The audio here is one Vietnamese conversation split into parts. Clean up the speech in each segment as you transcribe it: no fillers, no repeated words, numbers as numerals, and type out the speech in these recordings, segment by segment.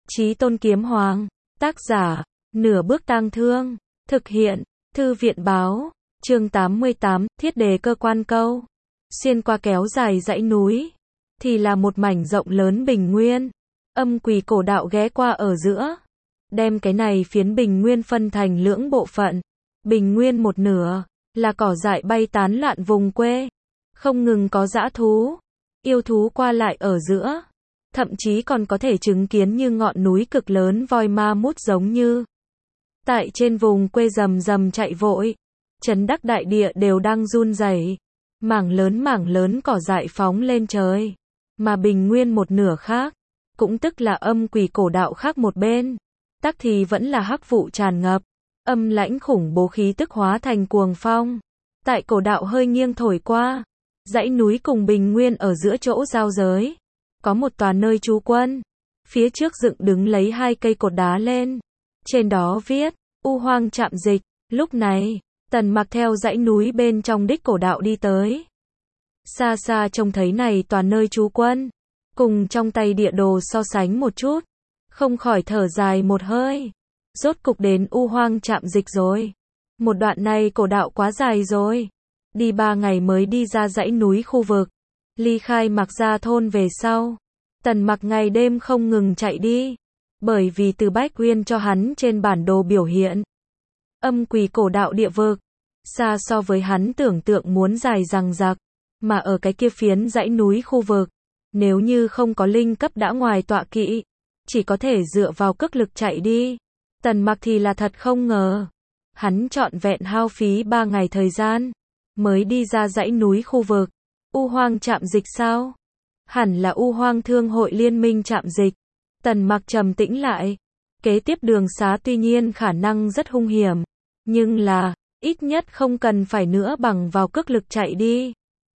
Chí Tôn Kiếm Hoàng. Tác giả, Nửa Bước Tang Thương. Thực hiện, Thư viện Báo. Chương 88, thiết đề cơ quan câu. Xuyên qua kéo dài dãy núi, thì là một mảnh rộng lớn bình nguyên. Âm Quỷ Cổ Đạo ghé qua ở giữa, đem cái này phiến bình nguyên phân thành lưỡng bộ phận. Bình nguyên một nửa, là cỏ dại bay tán loạn vùng quê. Không ngừng có dã thú, yêu thú qua lại ở giữa. Thậm chí còn có thể chứng kiến như ngọn núi cực lớn voi ma mút giống như. Tại trên vùng quê rầm rầm chạy vội. Chấn đắc đại địa đều đang run rẩy. Mảng lớn cỏ dại phóng lên trời. Mà bình nguyên một nửa khác, cũng tức là Âm Quỷ Cổ Đạo khác một bên, tắc thì vẫn là hắc vụ tràn ngập. Âm lãnh khủng bố khí tức hóa thành cuồng phong. Tại cổ đạo hơi nghiêng thổi qua, dãy núi cùng bình nguyên ở giữa chỗ giao giới, có một tòa nơi trú quân. Phía trước dựng đứng lấy hai cây cột đá lên. Trên đó viết, U Hoang Trạm Dịch. Lúc này, Tần Mặc theo dãy núi bên trong đích cổ đạo đi tới. Xa xa trông thấy này tòa nơi trú quân, cùng trong tay địa đồ so sánh một chút, không khỏi thở dài một hơi. Rốt cục đến U Hoang Trạm Dịch rồi. Một đoạn này cổ đạo quá dài rồi. Đi 3 ngày mới đi ra dãy núi khu vực. Ly khai Mạc Gia thôn về sau, Tần Mặc ngày đêm không ngừng chạy đi. Bởi vì từ Bách Uyên cho hắn trên bản đồ biểu hiện, Âm Quỷ Cổ Đạo địa vực, xa so với hắn tưởng tượng muốn dài dằng dặc. Mà ở cái kia phiến dãy núi khu vực, nếu như không có linh cấp đã ngoài tọa kỵ, chỉ có thể dựa vào cước lực chạy đi. Tần Mặc thì là thật không ngờ. Hắn trọn vẹn hao phí 3 ngày thời gian, mới đi ra dãy núi khu vực. U Hoang Trạm Dịch sao? Hẳn là U Hoang Thương hội liên minh trạm dịch. Tần Mặc trầm tĩnh lại. Kế tiếp đường xá tuy nhiên khả năng rất hung hiểm, nhưng là, ít nhất không cần phải nữa bằng vào cước lực chạy đi.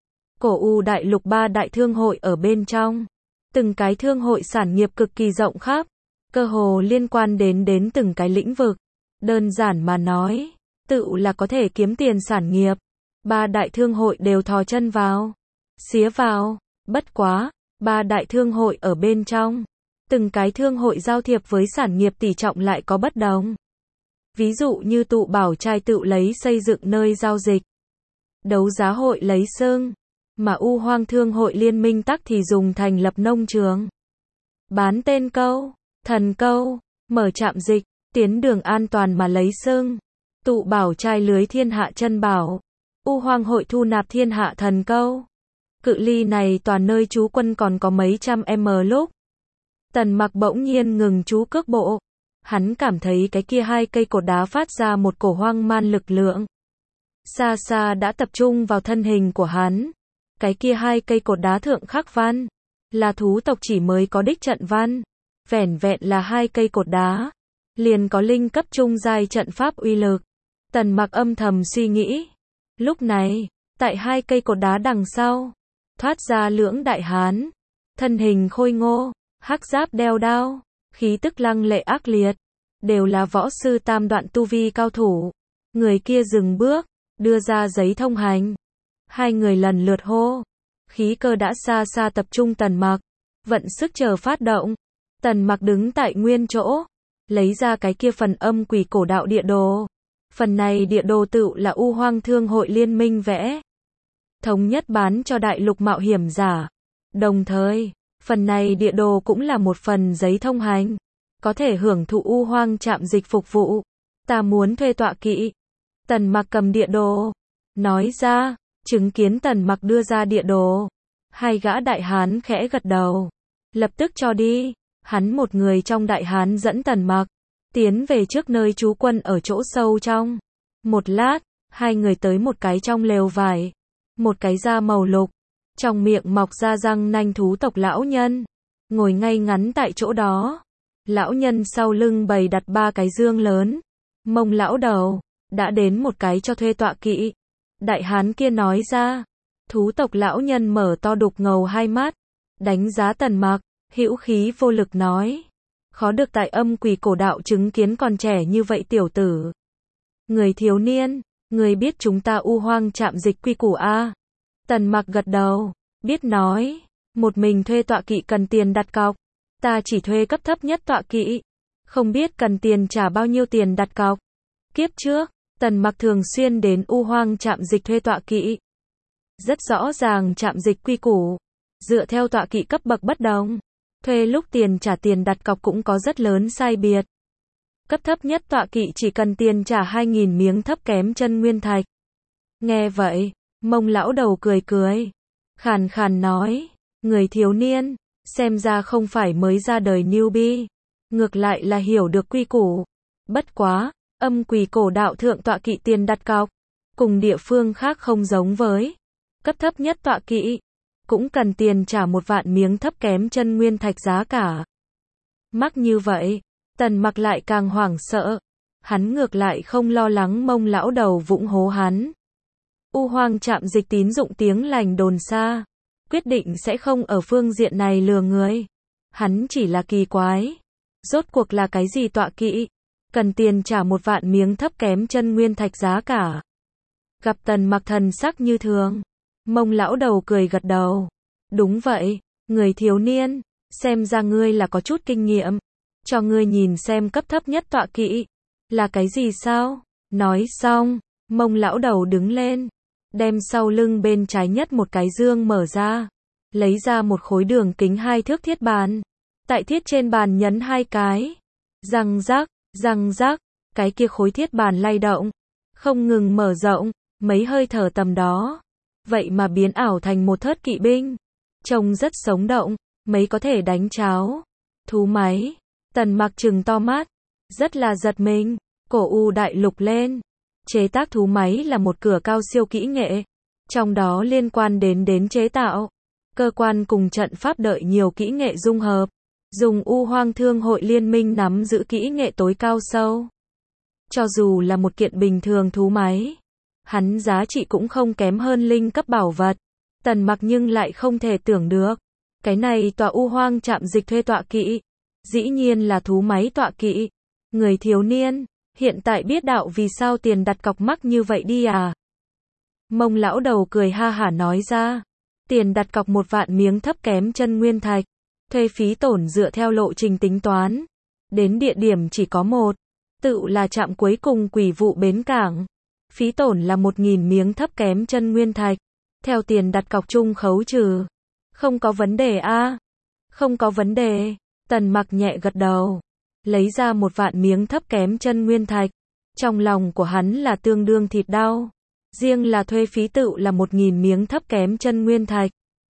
Cổ U đại lục 3 đại thương hội ở bên trong. Từng cái thương hội sản nghiệp cực kỳ rộng khắp, cơ hồ liên quan đến từng cái lĩnh vực. Đơn giản mà nói, tự là có thể kiếm tiền sản nghiệp. 3 đại thương hội đều thò chân vào, xía vào. Bất quá, 3 đại thương hội ở bên trong, từng cái thương hội giao thiệp với sản nghiệp tỷ trọng lại có bất đồng. Ví dụ như Tụ Bảo Trai tự lấy xây dựng nơi giao dịch, Đấu Giá Hội lấy xưng, mà U Hoang Thương hội liên minh tắc thì dùng thành lập nông trường, bán tên câu, thần câu, mở trạm dịch, tiến đường an toàn mà lấy xưng. Tụ Bảo Trai lưới thiên hạ chân bảo, U Hoang hội thu nạp thiên hạ thần câu. Cự ly này toàn nơi trú quân còn có mấy trăm m lúc. Tần Mặc bỗng nhiên ngừng trú cước bộ. Hắn cảm thấy cái kia hai cây cột đá phát ra một cổ hoang man lực lượng. Xa xa đã tập trung vào thân hình của hắn. Cái kia hai cây cột đá thượng khắc văn, là thú tộc chỉ mới có đích trận văn. Vẻn vẹn là hai cây cột đá, liền có linh cấp trung giai trận pháp uy lực. Tần Mặc âm thầm suy nghĩ. Lúc này, tại hai cây cột đá đằng sau, thoát ra lưỡng đại hán, thân hình khôi ngô, hắc giáp đeo đao, khí tức lăng lệ ác liệt, đều là võ sư tam đoạn tu vi cao thủ. Người kia dừng bước, đưa ra giấy thông hành. Hai người lần lượt hô. Khí cơ đã xa xa tập trung Tần Mặc, vận sức chờ phát động. Tần Mặc đứng tại nguyên chỗ, lấy ra cái kia phần Âm Quỷ Cổ Đạo địa đồ. Phần này địa đồ tự là U Hoang Thương hội liên minh vẽ, thống nhất bán cho đại lục mạo hiểm giả. Đồng thời, phần này địa đồ cũng là một phần giấy thông hành, có thể hưởng thụ U Hoang Trạm Dịch phục vụ. Ta muốn thuê tọa kỵ. Tần Mặc cầm địa đồ, nói ra. Chứng kiến Tần Mặc đưa ra địa đồ, hai gã đại hán khẽ gật đầu, lập tức cho đi. Hắn một người trong đại hán dẫn Tần Mặc tiến về trước nơi trú quân ở chỗ sâu trong. Một lát, hai người tới một cái trong lều vải, một cái da màu lục, trong miệng mọc ra răng nanh thú tộc lão nhân, ngồi ngay ngắn tại chỗ đó. Lão nhân sau lưng bày đặt 3 cái dương lớn, mông lão đầu, đã đến một cái cho thuê tọa kỵ. Đại hán kia nói ra. Thú tộc lão nhân mở to đục ngầu hai mắt, đánh giá Tần Mặc, hữu khí vô lực nói. Khó được tại Âm Quỷ Cổ Đạo chứng kiến còn trẻ như vậy tiểu tử. Người thiếu niên, người biết chúng ta U Hoang Trạm Dịch quy củ a? Tần Mặc gật đầu, biết nói. Một mình thuê tọa kỵ cần tiền đặt cọc. Ta chỉ thuê cấp thấp nhất tọa kỵ. Không biết cần tiền trả bao nhiêu tiền đặt cọc. Kiếp trước, Tần Mặc thường xuyên đến U Hoang trạm dịch thuê tọa kỵ. Rất rõ ràng trạm dịch quy củ. Dựa theo tọa kỵ cấp bậc bất đồng. Thuê lúc tiền trả tiền đặt cọc cũng có rất lớn sai biệt. Cấp thấp nhất tọa kỵ chỉ cần tiền trả 2.000 miếng thấp kém chân nguyên thạch. Nghe vậy, Mông lão đầu cười cười. Khàn khàn nói, người thiếu niên, xem ra không phải mới ra đời newbie. Ngược lại là hiểu được quy củ. Bất quá, âm quỷ cổ đạo thượng tọa kỵ tiền đặt cọc. Cùng địa phương khác không giống với. Cấp thấp nhất tọa kỵ. Cũng cần tiền trả 1 vạn miếng thấp kém chân nguyên thạch giá cả. Mắc như vậy, Tần Mặc lại càng hoảng sợ. Hắn ngược lại không lo lắng Mông lão đầu vụng hố hắn. U Hoang trạm dịch tín dụng tiếng lành đồn xa. Quyết định sẽ không ở phương diện này lừa người. Hắn chỉ là kỳ quái. Rốt cuộc là cái gì tọa kỵ? Cần tiền trả 1 vạn miếng thấp kém chân nguyên thạch giá cả. Gặp Tần Mặc thần sắc như thường. Mông lão đầu cười gật đầu. Đúng vậy, người thiếu niên, xem ra ngươi là có chút kinh nghiệm. Cho ngươi nhìn xem cấp thấp nhất tọa kỵ. Là cái gì sao? Nói xong, Mông lão đầu đứng lên. Đem sau lưng bên trái nhất một cái dương mở ra. Lấy ra một khối đường kính 2 thước thiết bàn. Tại thiết trên bàn nhấn 2 cái. Răng rắc, cái kia khối thiết bàn lay động. Không ngừng mở rộng, mấy hơi thở tầm đó. Vậy mà biến ảo thành một thớt kỵ binh. Trông rất sống động, mấy có thể đánh cháo. Thú máy. Tần Mặc trừng to mắt. Rất là giật mình. Cổ U đại lục lên. Chế tác thú máy là một cửa cao siêu kỹ nghệ. Trong đó liên quan đến chế tạo. Cơ quan cùng trận pháp đợi nhiều kỹ nghệ dung hợp. Dùng U Hoang Thương hội liên minh nắm giữ kỹ nghệ tối cao sâu. Cho dù là một kiện bình thường thú máy. Hắn giá trị cũng không kém hơn linh cấp bảo vật. Tần Mặc nhưng lại không thể tưởng được. Cái này tọa U Hoang trạm dịch thuê tọa kỵ. Dĩ nhiên là thú máy tọa kỵ. Người thiếu niên, hiện tại biết đạo vì sao tiền đặt cọc mắc như vậy đi à? Mông lão đầu cười ha hả nói ra. Tiền đặt cọc 1 vạn miếng thấp kém chân nguyên thạch. Thuê phí tổn dựa theo lộ trình tính toán. Đến địa điểm chỉ có một. Tự là trạm cuối cùng quỷ vụ bến cảng. Phí tổn là 1.000 miếng thấp kém chân nguyên thạch. Theo tiền đặt cọc chung khấu trừ. Không có vấn đề a? Không có vấn đề. Tần Mặc nhẹ gật đầu. Lấy ra 1 vạn miếng thấp kém chân nguyên thạch. Trong lòng của hắn là tương đương thịt đau. Riêng là thuê phí tự là 1.000 miếng thấp kém chân nguyên thạch.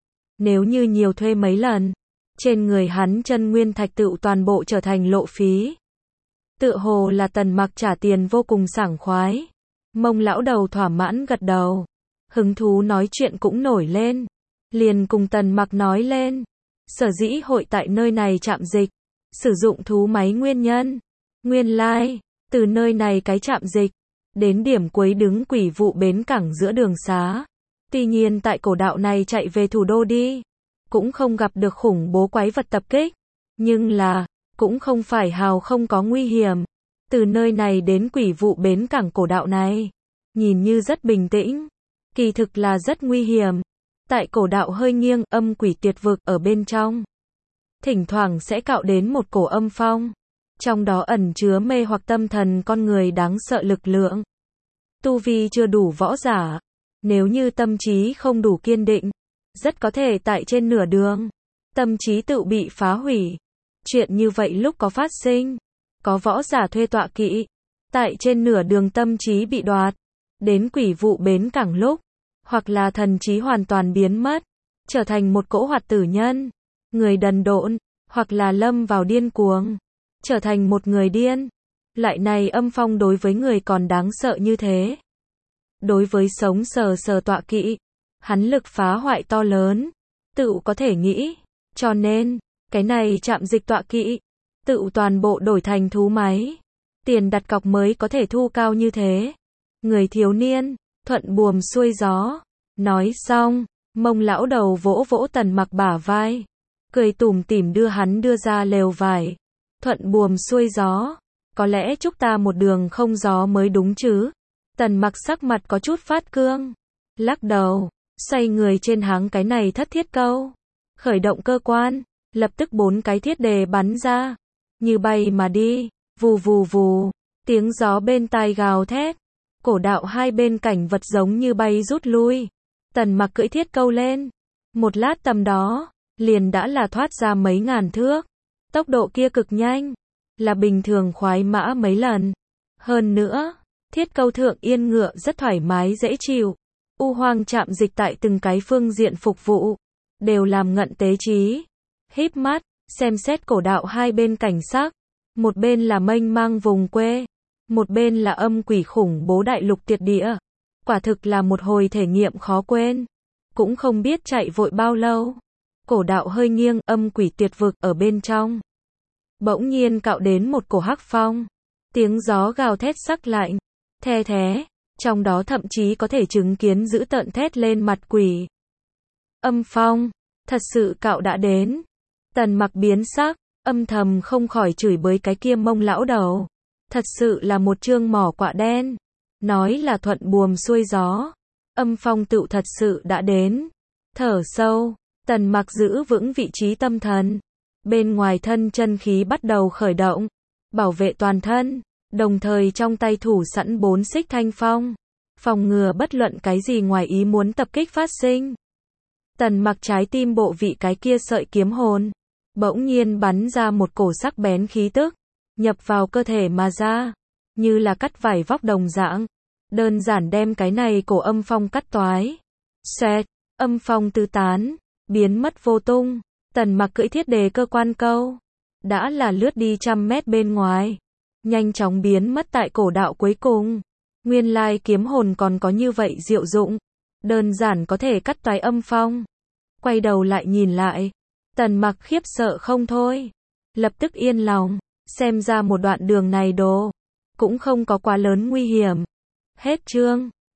Nếu như nhiều thuê mấy lần, trên người hắn chân nguyên thạch tự toàn bộ trở thành lộ phí. Tựa hồ là Tần Mặc trả tiền vô cùng sảng khoái. Mông lão đầu thỏa mãn gật đầu. Hứng thú nói chuyện cũng nổi lên. Liền cùng Tần Mặc nói lên. Sở dĩ hội tại nơi này trạm dịch. Sử dụng thú máy nguyên nhân. Nguyên lai, từ nơi này cái trạm dịch. Đến điểm cuối đứng quỷ vụ bến cảng giữa đường xá. Tuy nhiên tại cổ đạo này chạy về thủ đô đi. Cũng không gặp được khủng bố quái vật tập kích. Nhưng là, cũng không phải hào không có nguy hiểm. Từ nơi này đến quỷ vụ bến cảng cổ đạo này. Nhìn như rất bình tĩnh. Kỳ thực là rất nguy hiểm. Tại cổ đạo hơi nghiêng, âm quỷ tuyệt vực ở bên trong. Thỉnh thoảng sẽ cạo đến một cổ âm phong. Trong đó ẩn chứa mê hoặc tâm thần con người đáng sợ lực lượng. Tu vi chưa đủ võ giả. Nếu như tâm trí không đủ kiên định. Rất có thể tại trên nửa đường. Tâm trí tự bị phá hủy. Chuyện như vậy lúc có phát sinh. Có võ giả thuê tọa kỵ. Tại trên nửa đường tâm trí bị đoạt. Đến quỷ vụ bến cảng lúc. Hoặc là thần trí hoàn toàn biến mất. Trở thành một cỗ hoạt tử nhân. Người đần độn. Hoặc là lâm vào điên cuồng. Trở thành một người điên. Loại này âm phong đối với người còn đáng sợ như thế. Đối với sống sờ tọa kỵ. Hắn lực phá hoại to lớn. Tự có thể nghĩ. Cho nên, cái này trạm dịch tọa kỵ. Tự toàn bộ đổi thành thú máy. Tiền đặt cọc mới có thể thu cao như thế. Người thiếu niên, thuận buồm xuôi gió. Nói xong, Mông lão đầu vỗ vỗ Tần Mặc bả vai. Cười tủm tỉm đưa hắn đưa ra lều vải. Thuận buồm xuôi gió. Có lẽ chúc ta một đường không gió mới đúng chứ. Tần Mặc sắc mặt có chút phát cương. Lắc đầu. Xoay người trên háng cái này thất thiết câu. Khởi động cơ quan. Lập tức 4 cái thiết đề bắn ra, như bay mà đi, vù vù vù, tiếng gió bên tai gào thét, cổ đạo hai bên cảnh vật giống như bay rút lui. Tần Mặc cưỡi thiết câu lên, một lát tầm đó, liền đã là thoát ra mấy ngàn thước. Tốc độ kia cực nhanh, là bình thường khoái mã mấy lần. Hơn nữa, thiết câu thượng yên ngựa rất thoải mái dễ chịu. U Hoang chạm dịch tại từng cái phương diện phục vụ, đều làm ngận tế trí. Híp mắt, xem xét cổ đạo hai bên cảnh sắc. Một bên là mênh mang vùng quê, một bên là âm quỷ khủng bố đại lục tuyệt địa. Quả thực là một hồi thể nghiệm khó quên. Cũng không biết chạy vội bao lâu. Cổ đạo hơi nghiêng, âm quỷ tuyệt vực ở bên trong. Bỗng nhiên cạo đến một cổ hắc phong. Tiếng gió gào thét sắc lạnh, the thé, trong đó thậm chí có thể chứng kiến dữ tợn thét lên mặt quỷ. Âm phong, thật sự cạo đã đến. Tần Mặc biến sắc, âm thầm không khỏi chửi bới cái kia mông lão đầu. Thật sự là một trương mỏ quạ đen. Nói là thuận buồm xuôi gió. Âm phong tựu thật sự đã đến. Thở sâu, Tần Mặc giữ vững vị trí tâm thần. Bên ngoài thân chân khí bắt đầu khởi động, bảo vệ toàn thân, đồng thời trong tay thủ sẵn 4 xích thanh phong, phòng ngừa bất luận cái gì ngoài ý muốn tập kích phát sinh. Tần Mặc trái tim bộ vị cái kia sợi kiếm hồn, bỗng nhiên bắn ra một cổ sắc bén khí tức, nhập vào cơ thể mà ra, như là cắt vải vóc đồng dạng, đơn giản đem cái này cổ âm phong cắt toái. Xoẹt, âm phong tứ tán, biến mất vô tung. Tần Mặc cưỡi thiết đề cơ quan câu, đã là lướt đi 100 mét bên ngoài, nhanh chóng biến mất tại cổ đạo cuối cùng. Nguyên lai kiếm hồn còn có như vậy diệu dụng, đơn giản có thể cắt toái âm phong. Quay đầu lại nhìn lại, Tần Mặc khiếp sợ không thôi, lập tức yên lòng, xem ra một đoạn đường này cũng không có quá lớn nguy hiểm. Hết chương.